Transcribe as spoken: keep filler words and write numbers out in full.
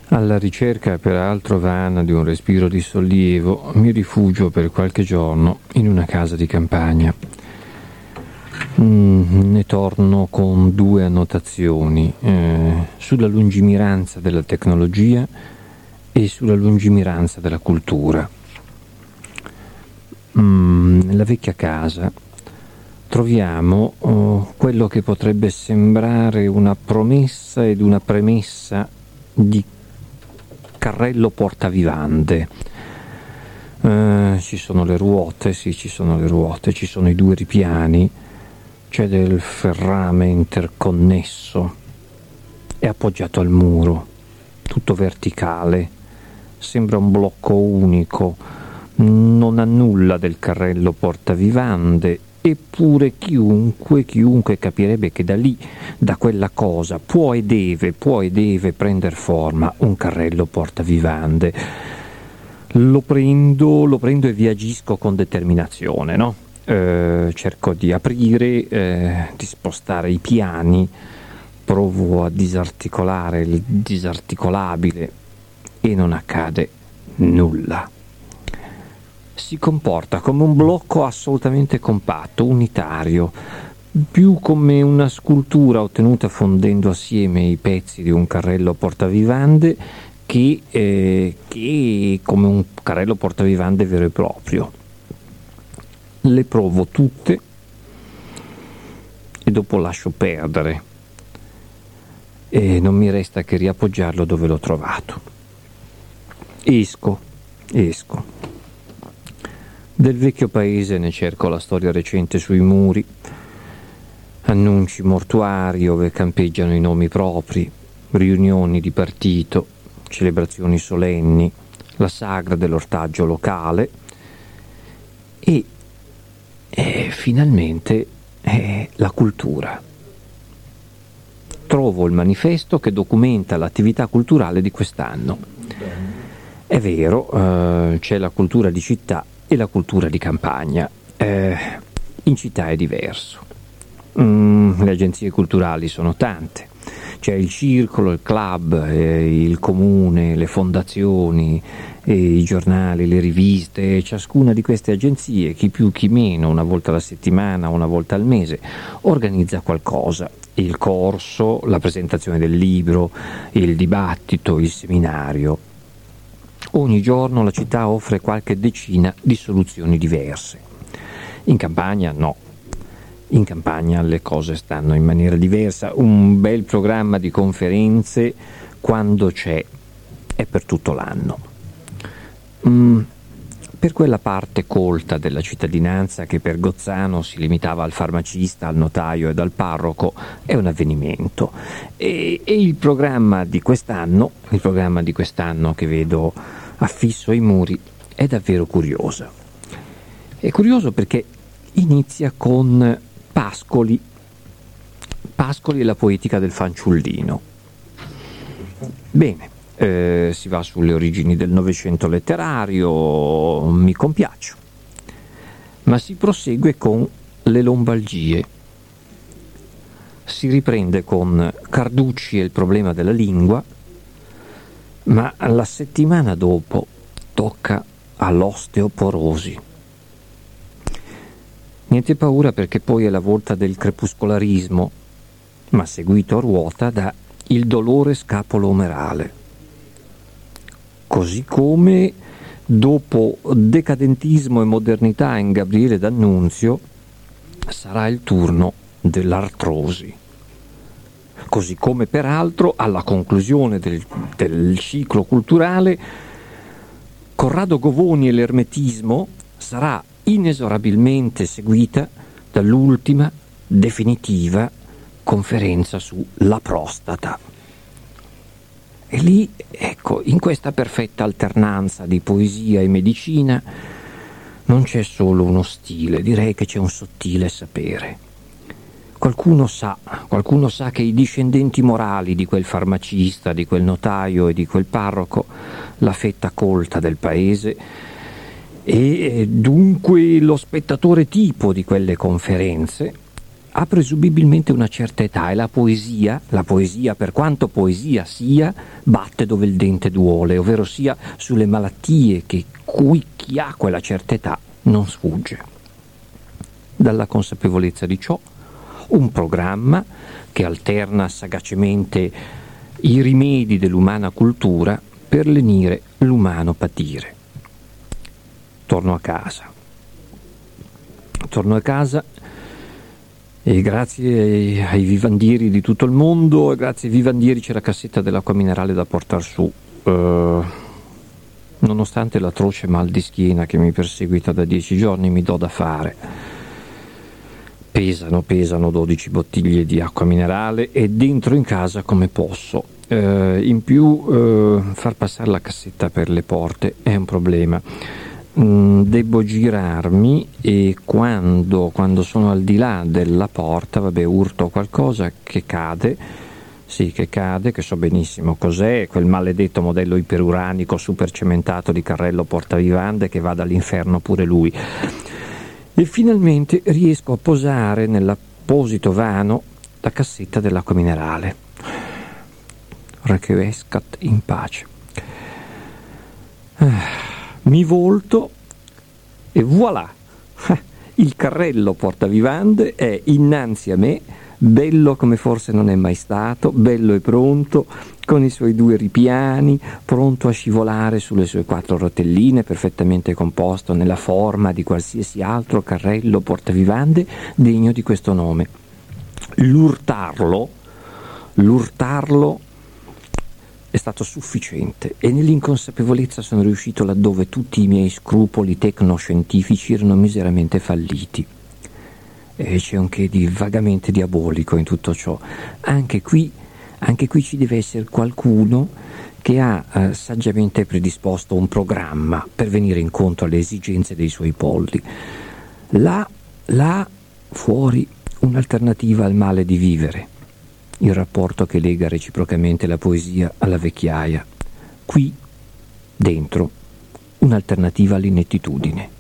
Alla ricerca peraltro vana di un respiro di sollievo, mi rifugio per qualche giorno in una casa di campagna. Mm, ne torno con due annotazioni eh, sulla lungimiranza della tecnologia e sulla lungimiranza della cultura. Mm, nella vecchia casa troviamo oh, quello che potrebbe sembrare una promessa ed una premessa di carrello portavivande. Eh, ci sono le ruote, sì, ci sono le ruote, ci sono i due ripiani, c'è del ferrame interconnesso, è appoggiato al muro, tutto verticale, sembra un blocco unico, non ha nulla del carrello portavivande, eppure chiunque, chiunque capirebbe che da lì, da quella cosa, può e deve, può e deve prendere forma un carrello portavivande. Lo prendo, lo prendo e vi agisco con determinazione, no? Eh, cerco di aprire, eh, di spostare i piani, provo a disarticolare il disarticolabile e non accade nulla. Si comporta come un blocco assolutamente compatto, unitario, più come una scultura ottenuta fondendo assieme i pezzi di un carrello portavivande che, eh, che come un carrello portavivande vero e proprio. Le provo tutte e dopo lascio perdere e non mi resta che riappoggiarlo dove l'ho trovato. Esco, esco. Del vecchio paese ne cerco la storia recente sui muri, annunci mortuari ove campeggiano i nomi propri, riunioni di partito, celebrazioni solenni, la sagra dell'ortaggio locale e, e finalmente eh, la cultura. Trovo il manifesto che documenta l'attività culturale di quest'anno. È vero, eh, c'è la cultura di città e la cultura di campagna. Eh, in città è diverso. Mm, le agenzie culturali sono tante. C'è il circolo, il club, eh, il comune, le fondazioni, eh, i giornali, le riviste. Ciascuna di queste agenzie, chi più chi meno, una volta alla settimana, una volta al mese, organizza qualcosa. Il corso, la presentazione del libro, il dibattito, il seminario. Ogni giorno la città offre qualche decina di soluzioni diverse. In campagna no. In campagna le cose stanno in maniera diversa. Un bel programma di conferenze, quando c'è, è per tutto l'anno. Mm, per quella parte colta della cittadinanza che per Gozzano si limitava al farmacista, al notaio ed al parroco, è un avvenimento. E, e il programma di quest'anno, il programma di quest'anno che vedo affisso ai muri, è davvero curioso. È curioso perché inizia con Pascoli, Pascoli e la poetica del fanciullino. Bene, eh, si va sulle origini del Novecento letterario, mi compiaccio, ma si prosegue con le lombalgie. Si riprende con Carducci e il problema della lingua, ma la settimana dopo tocca all'osteoporosi. Niente paura perché poi è la volta del crepuscolarismo, ma seguito a ruota da il dolore scapolo-omerale. Così come dopo decadentismo e modernità in Gabriele D'Annunzio sarà il turno dell'artrosi. Così come peraltro alla conclusione del, del ciclo culturale Corrado Govoni e l'ermetismo sarà inesorabilmente seguita dall'ultima definitiva conferenza sulla prostata. E lì, ecco, in questa perfetta alternanza di poesia e medicina non c'è solo uno stile, direi che c'è un sottile sapere. Qualcuno sa, qualcuno sa che i discendenti morali di quel farmacista, di quel notaio e di quel parroco, la fetta colta del paese, e dunque lo spettatore tipo di quelle conferenze, ha presumibilmente una certa età e la poesia, la poesia per quanto poesia sia, batte dove il dente duole, ovvero sia sulle malattie che cui chi ha quella certa età non sfugge. Dalla consapevolezza di ciò, un programma che alterna sagacemente i rimedi dell'umana cultura per lenire l'umano patire. Torno a casa. Torno a casa e grazie ai, ai vivandieri di tutto il mondo, e grazie ai vivandieri c'è la cassetta dell'acqua minerale da portar su. Uh, nonostante l'atroce mal di schiena che mi perseguita da dieci giorni, mi do da fare. Pesano, pesano dodici bottiglie di acqua minerale e dentro in casa come posso. Uh, in più uh, far passare la cassetta per le porte è un problema. Mm, devo girarmi e quando, quando sono al di là della porta, vabbè, urto qualcosa che cade, sì che cade, che so benissimo cos'è, quel maledetto modello iperuranico supercementato di carrello portavivande che va dall'inferno pure lui. E finalmente riesco a posare nell'apposito vano la cassetta dell'acqua minerale. Requiescat in pace. Mi volto e voilà! Il carrello portavivande è innanzi a me, bello come forse non è mai stato, bello e pronto, con i suoi due ripiani, pronto a scivolare sulle sue quattro rotelline, perfettamente composto nella forma di qualsiasi altro carrello portavivande degno di questo nome. L'urtarlo, l'urtarlo è stato sufficiente e nell'inconsapevolezza sono riuscito laddove tutti i miei scrupoli tecnoscientifici erano miseramente falliti. E c'è un che di vagamente diabolico in tutto ciò. Anche qui, anche qui ci deve essere qualcuno che ha eh, saggiamente predisposto un programma per venire incontro alle esigenze dei suoi polli. Là, là, fuori, un'alternativa al male di vivere. Il rapporto che lega reciprocamente la poesia alla vecchiaia. Qui, dentro, un'alternativa all'inettitudine.